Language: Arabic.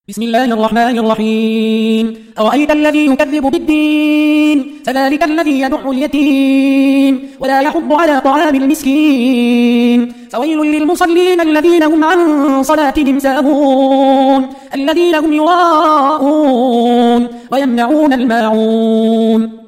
بسم الله الرحمن الرحيم. أرأيت الذي يكذب بالدين فذلك الذي يدع اليتيم ولا يحض على طعام المسكين. فويل للمصلين الذين هم عن صلاتهم ساهون الذين هم يراءون ويمنعون الماعون.